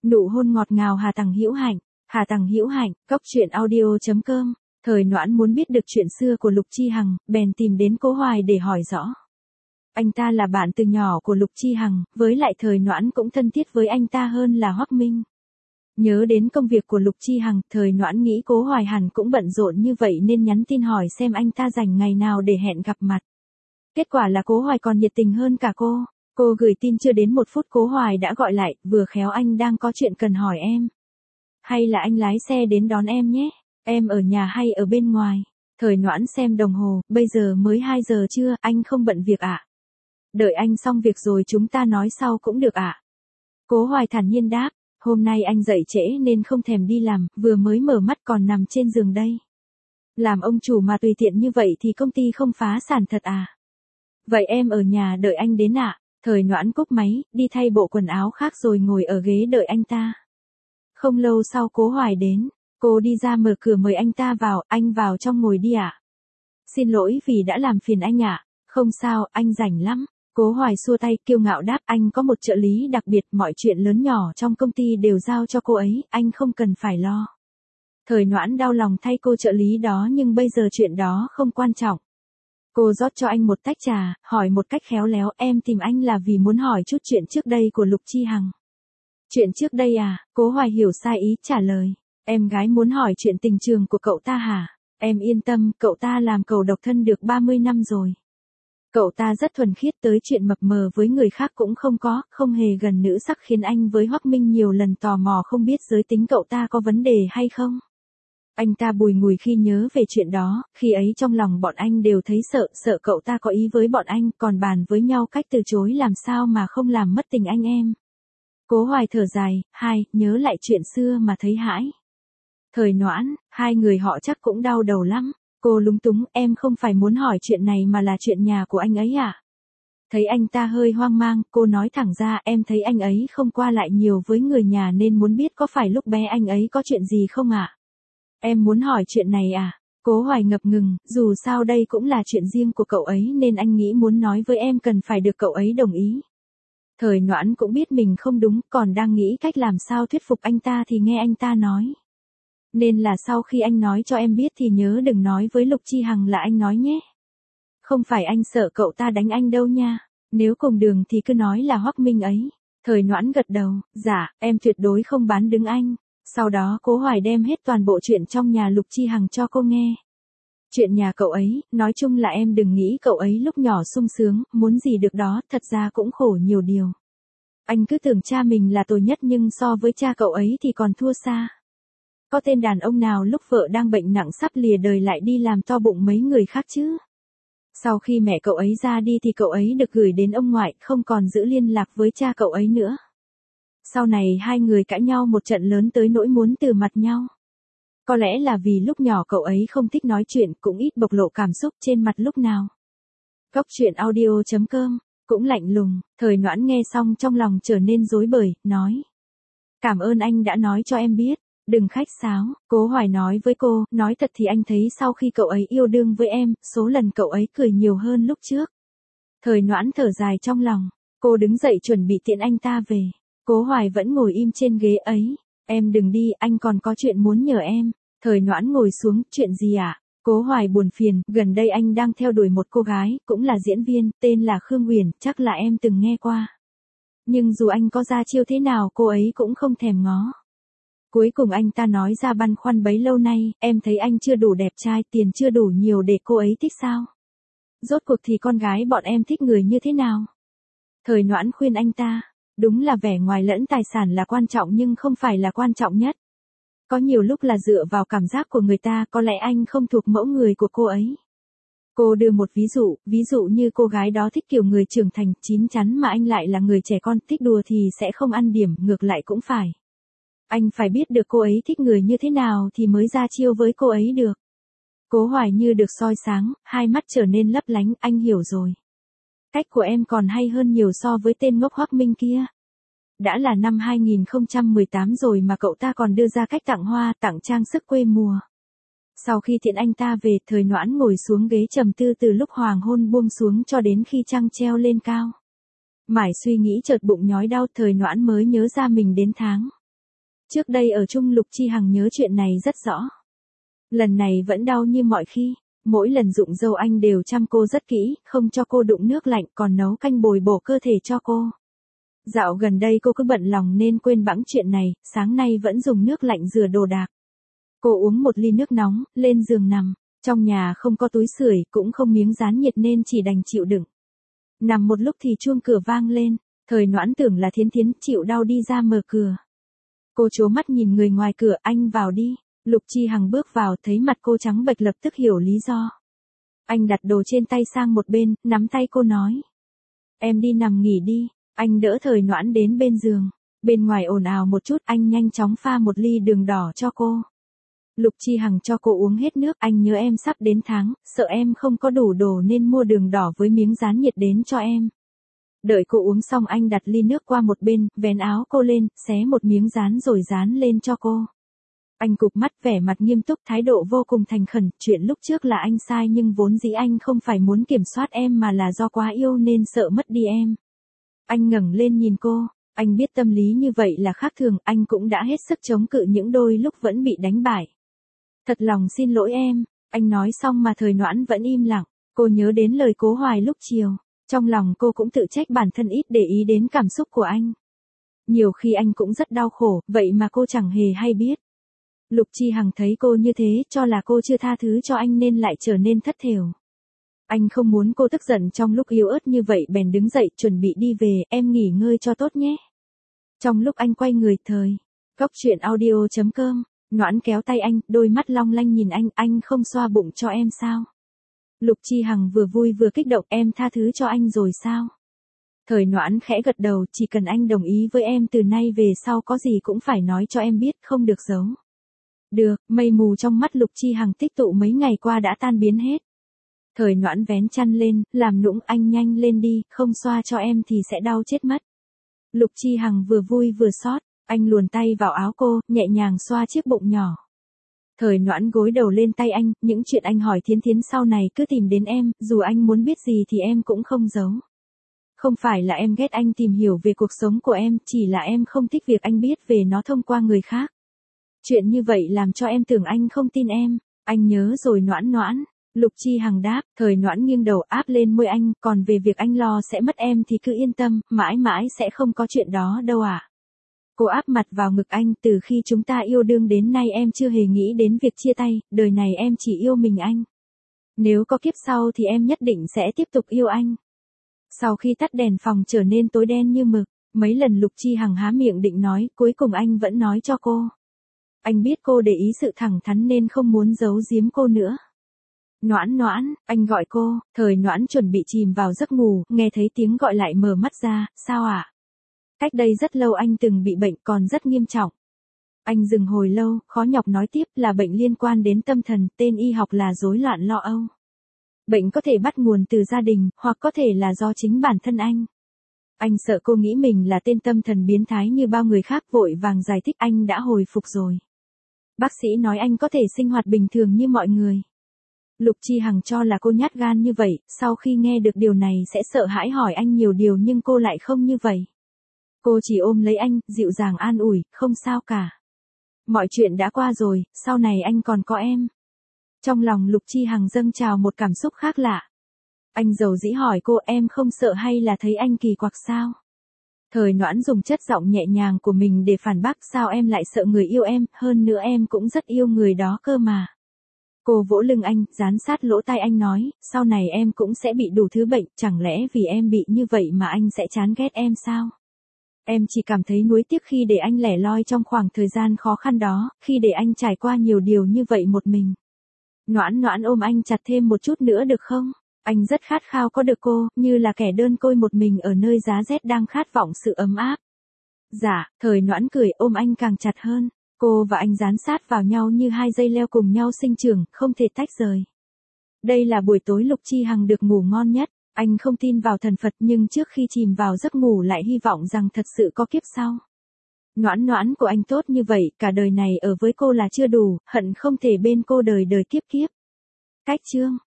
Nụ hôn ngọt ngào Hà Tằng Hữu Hạnh. Hà Tằng Hữu Hạnh, cốc truyện audio.com. Thời Noãn muốn biết được chuyện xưa của Lục Chi Hằng, bèn tìm đến Cố Hoài để hỏi rõ. Anh ta là bạn từ nhỏ của Lục Chi Hằng, với lại Thời Noãn cũng thân thiết với anh ta hơn là Hoắc Minh. Nhớ đến công việc của Lục Chi Hằng, Thời Noãn nghĩ Cố Hoài hẳn cũng bận rộn như vậy nên nhắn tin hỏi xem anh ta rảnh ngày nào để hẹn gặp mặt. Kết quả là Cố Hoài còn nhiệt tình hơn cả cô. Cô gửi tin chưa đến 1 phút Cố Hoài đã gọi lại, vừa khéo anh đang có chuyện cần hỏi em. Hay là anh lái xe đến đón em nhé, em ở nhà hay ở bên ngoài? Thời Noãn xem đồng hồ, bây giờ mới 2 giờ trưa, anh không bận việc ạ? Đợi anh xong việc rồi chúng ta nói sau cũng được ạ? Cố Hoài thản nhiên đáp, hôm nay anh dậy trễ nên không thèm đi làm, vừa mới mở mắt còn nằm trên giường đây. Làm ông chủ mà tùy tiện như vậy thì công ty không phá sản thật à? Vậy em ở nhà đợi anh đến ạ? Thời Noãn cúp máy, đi thay bộ quần áo khác rồi ngồi ở ghế đợi anh ta. Không lâu sau Cố Hoài đến, cô đi ra mở cửa mời anh ta vào, anh vào trong ngồi đi ạ. Xin lỗi vì đã làm phiền anh ạ. Không sao, anh rảnh lắm. Cố Hoài xua tay kiêu ngạo đáp, anh có một trợ lý đặc biệt, mọi chuyện lớn nhỏ trong công ty đều giao cho cô ấy, anh không cần phải lo. Thời Noãn đau lòng thay cô trợ lý đó nhưng bây giờ chuyện đó không quan trọng. Cô rót cho anh một tách trà, hỏi một cách khéo léo, em tìm anh là vì muốn hỏi chút chuyện trước đây của Lục Chi Hằng. Chuyện trước đây à? Cố Hoài hiểu sai ý trả lời. Em gái muốn hỏi chuyện tình trường của cậu ta hả? Em yên tâm, cậu ta làm cậu độc thân được 30 năm rồi. Cậu ta rất thuần khiết, tới chuyện mập mờ với người khác cũng không có, không hề gần nữ sắc khiến anh với Hoắc Minh nhiều lần tò mò không biết giới tính cậu ta có vấn đề hay không. Anh ta bùi ngùi khi nhớ về chuyện đó, khi ấy trong lòng bọn anh đều thấy sợ cậu ta có ý với bọn anh, còn bàn với nhau cách từ chối làm sao mà không làm mất tình anh em. Cố Hoài thở dài, nhớ lại chuyện xưa mà thấy hãi. Thời Noãn, hai người họ chắc cũng đau đầu lắm. Cô lúng túng, em không phải muốn hỏi chuyện này mà là chuyện nhà của anh ấy à? Thấy anh ta hơi hoang mang, cô nói thẳng ra, em thấy anh ấy không qua lại nhiều với người nhà nên muốn biết có phải lúc bé anh ấy có chuyện gì không ạ? Em muốn hỏi chuyện này à? Cố Hoài ngập ngừng, dù sao đây cũng là chuyện riêng của cậu ấy nên anh nghĩ muốn nói với em cần phải được cậu ấy đồng ý. Thời Noãn cũng biết mình không đúng, còn đang nghĩ cách làm sao thuyết phục anh ta thì nghe anh ta nói. Nên là sau khi anh nói cho em biết thì nhớ đừng nói với Lục Chi Hằng là anh nói nhé. Không phải anh sợ cậu ta đánh anh đâu nha. Nếu cùng đường thì cứ nói là Hoắc Minh ấy. Thời Noãn gật đầu, dạ, em tuyệt đối không bán đứng anh. Sau đó Cố Hoài đem hết toàn bộ chuyện trong nhà Lục Chi Hằng cho cô nghe. Chuyện nhà cậu ấy, nói chung là em đừng nghĩ cậu ấy lúc nhỏ sung sướng, muốn gì được đó, thật ra cũng khổ nhiều điều. Anh cứ tưởng cha mình là tồi nhất nhưng so với cha cậu ấy thì còn thua xa. Có tên đàn ông nào lúc vợ đang bệnh nặng sắp lìa đời lại đi làm to bụng mấy người khác chứ? Sau khi mẹ cậu ấy ra đi thì cậu ấy được gửi đến ông ngoại, không còn giữ liên lạc với cha cậu ấy nữa. Sau này hai người cãi nhau một trận lớn tới nỗi muốn từ mặt nhau. Có lẽ là vì lúc nhỏ cậu ấy không thích nói chuyện, cũng ít bộc lộ cảm xúc trên mặt lúc nào. Cốc truyện audio.com, cũng lạnh lùng, Thời Noãn nghe xong trong lòng trở nên rối bời, nói. Cảm ơn anh đã nói cho em biết. Đừng khách sáo, Cố Hoài nói với cô, nói thật thì anh thấy sau khi cậu ấy yêu đương với em, số lần cậu ấy cười nhiều hơn lúc trước. Thời Noãn thở dài trong lòng, cô đứng dậy chuẩn bị tiễn anh ta về. Cố Hoài vẫn ngồi im trên ghế ấy, em đừng đi, anh còn có chuyện muốn nhờ em. Thời Noãn ngồi xuống, chuyện gì ạ? Cố Hoài buồn phiền, gần đây anh đang theo đuổi một cô gái, cũng là diễn viên, tên là Khương Uyển, chắc là em từng nghe qua. Nhưng dù anh có ra chiêu thế nào cô ấy cũng không thèm ngó. Cuối cùng anh ta nói ra băn khoăn bấy lâu nay, em thấy anh chưa đủ đẹp trai, tiền chưa đủ nhiều để cô ấy thích sao? Rốt cuộc thì con gái bọn em thích người như thế nào? Thời Noãn khuyên anh ta, đúng là vẻ ngoài lẫn tài sản là quan trọng nhưng không phải là quan trọng nhất. Có nhiều lúc là dựa vào cảm giác của người ta, có lẽ anh không thuộc mẫu người của cô ấy. Cô đưa một ví dụ như cô gái đó thích kiểu người trưởng thành, chín chắn mà anh lại là người trẻ con, thích đùa thì sẽ không ăn điểm, ngược lại cũng phải. Anh phải biết được cô ấy thích người như thế nào thì mới ra chiêu với cô ấy được. Cố Hoài như được soi sáng, hai mắt trở nên lấp lánh, anh hiểu rồi. Cách của em còn hay hơn nhiều so với tên ngốc Hoắc Minh kia. Đã là năm 2018 rồi mà cậu ta còn đưa ra cách tặng hoa, tặng trang sức quê mùa. Sau khi tiễn anh ta về, Thời Noãn ngồi xuống ghế trầm tư từ lúc hoàng hôn buông xuống cho đến khi trăng treo lên cao. Mải suy nghĩ chợt bụng nhói đau, Thời Noãn mới nhớ ra mình đến tháng Trước đây ở chung Lục Chi Hằng nhớ chuyện này rất rõ. Lần này vẫn đau như mọi khi, mỗi lần rụng râu anh đều chăm cô rất kỹ, không cho cô đụng nước lạnh còn nấu canh bồi bổ cơ thể cho cô. Dạo gần đây cô cứ bận lòng nên quên bẵng chuyện này, sáng nay vẫn dùng nước lạnh rửa đồ đạc. Cô uống một ly nước nóng, lên giường nằm, trong nhà không có túi sưởi cũng không miếng dán nhiệt nên chỉ đành chịu đựng. Nằm một lúc thì chuông cửa vang lên, Thời Noãn tưởng là Thiến Thiến chịu đau đi ra mở cửa. Cô trố mắt nhìn người ngoài cửa, anh vào đi. Lục Chi Hằng bước vào thấy mặt cô trắng bệch lập tức hiểu lý do. Anh đặt đồ trên tay sang một bên, nắm tay cô nói. Em đi nằm nghỉ đi, anh đỡ Thời Noãn đến bên giường. Bên ngoài ồn ào một chút anh nhanh chóng pha một ly đường đỏ cho cô. Lục Chi Hằng cho cô uống hết nước, anh nhớ em sắp đến tháng, sợ em không có đủ đồ nên mua đường đỏ với miếng dán nhiệt đến cho em. Đợi cô uống xong anh đặt ly nước qua một bên, vén áo cô lên, xé một miếng dán rồi dán lên cho cô. Anh cụp mắt vẻ mặt nghiêm túc, thái độ vô cùng thành khẩn, chuyện lúc trước là anh sai nhưng vốn dĩ anh không phải muốn kiểm soát em mà là do quá yêu nên sợ mất đi em. Anh ngẩng lên nhìn cô, anh biết tâm lý như vậy là khác thường, anh cũng đã hết sức chống cự những đôi lúc vẫn bị đánh bại. Thật lòng xin lỗi em, anh nói xong mà Thời Noãn vẫn im lặng, cô nhớ đến lời Cố Hoài lúc chiều, trong lòng cô cũng tự trách bản thân ít để ý đến cảm xúc của anh. Nhiều khi anh cũng rất đau khổ, vậy mà cô chẳng hề hay biết. Lục Chi Hằng thấy cô như thế, cho là cô chưa tha thứ cho anh nên lại trở nên thất thểu. Anh không muốn cô tức giận trong lúc yếu ớt như vậy bèn đứng dậy chuẩn bị đi về, em nghỉ ngơi cho tốt nhé. Trong lúc anh quay người Góc truyện audio.com, Noãn kéo tay anh, đôi mắt long lanh nhìn anh không xoa bụng cho em sao? Lục Chi Hằng vừa vui vừa kích động, em tha thứ cho anh rồi sao? Thời Noãn khẽ gật đầu, chỉ cần anh đồng ý với em từ nay về sau có gì cũng phải nói cho em biết, không được giấu. Được, mây mù trong mắt Lục Chi Hằng tích tụ mấy ngày qua đã tan biến hết. Thời Noãn vén chăn lên, làm nũng, anh nhanh lên đi, không xoa cho em thì sẽ đau chết mất. Lục Chi Hằng vừa vui vừa xót, anh luồn tay vào áo cô, nhẹ nhàng xoa chiếc bụng nhỏ. Thời Noãn gối đầu lên tay anh, những chuyện anh hỏi Thiến Thiến sau này cứ tìm đến em, dù anh muốn biết gì thì em cũng không giấu. Không phải là em ghét anh tìm hiểu về cuộc sống của em, chỉ là em không thích việc anh biết về nó thông qua người khác. Chuyện như vậy làm cho em tưởng anh không tin em, anh nhớ rồi Noãn. Lục Chi Hằng đáp, Thời Noãn nghiêng đầu áp lên môi anh, còn về việc anh lo sẽ mất em thì cứ yên tâm, mãi mãi sẽ không có chuyện đó đâu ạ. Cô áp mặt vào ngực anh, từ khi chúng ta yêu đương đến nay em chưa hề nghĩ đến việc chia tay, đời này em chỉ yêu mình anh. Nếu có kiếp sau thì em nhất định sẽ tiếp tục yêu anh. Sau khi tắt đèn phòng trở nên tối đen như mực, mấy lần Lục Chi Hằng há miệng định nói, cuối cùng anh vẫn nói cho cô. Anh biết cô để ý sự thẳng thắn nên không muốn giấu giếm cô nữa. Noãn, anh gọi cô, Thời Noãn chuẩn bị chìm vào giấc ngủ, nghe thấy tiếng gọi lại mở mắt ra, sao ạ? Cách đây rất lâu anh từng bị bệnh còn rất nghiêm trọng. Anh dừng hồi lâu, khó nhọc nói tiếp là bệnh liên quan đến tâm thần, tên y học là rối loạn lo âu. Bệnh có thể bắt nguồn từ gia đình, hoặc có thể là do chính bản thân anh. Anh sợ cô nghĩ mình là tên tâm thần biến thái như bao người khác, vội vàng giải thích anh đã hồi phục rồi. Bác sĩ nói anh có thể sinh hoạt bình thường như mọi người. Lục Chi Hằng cho là cô nhát gan như vậy, sau khi nghe được điều này sẽ sợ hãi hỏi anh nhiều điều nhưng cô lại không như vậy. Cô chỉ ôm lấy anh, dịu dàng an ủi, không sao cả. Mọi chuyện đã qua rồi, sau này anh còn có em. Trong lòng Lục Chi Hằng dâng trào một cảm xúc khác lạ. Anh dầu dĩ hỏi cô, em không sợ hay là thấy anh kỳ quặc sao? Thời Noãn dùng chất giọng nhẹ nhàng của mình để phản bác, sao em lại sợ người yêu em, hơn nữa em cũng rất yêu người đó cơ mà. Cô vỗ lưng anh, dán sát lỗ tai anh nói, sau này em cũng sẽ bị đủ thứ bệnh, chẳng lẽ vì em bị như vậy mà anh sẽ chán ghét em sao? Em chỉ cảm thấy nuối tiếc khi để anh lẻ loi trong khoảng thời gian khó khăn đó, khi để anh trải qua nhiều điều như vậy một mình. Noãn ôm anh chặt thêm một chút nữa được không? Anh rất khát khao có được cô, như là kẻ đơn côi một mình ở nơi giá rét đang khát vọng sự ấm áp. Dạ, Thời Noãn cười ôm anh càng chặt hơn. Cô và anh dán sát vào nhau như hai dây leo cùng nhau sinh trưởng, không thể tách rời. Đây là buổi tối Lục Chi Hằng được ngủ ngon nhất. Anh không tin vào thần Phật nhưng trước khi chìm vào giấc ngủ lại hy vọng rằng thật sự có kiếp sau. Noãn của anh tốt như vậy, cả đời này ở với cô là chưa đủ, hận không thể bên cô đời đời kiếp kiếp. Cách chương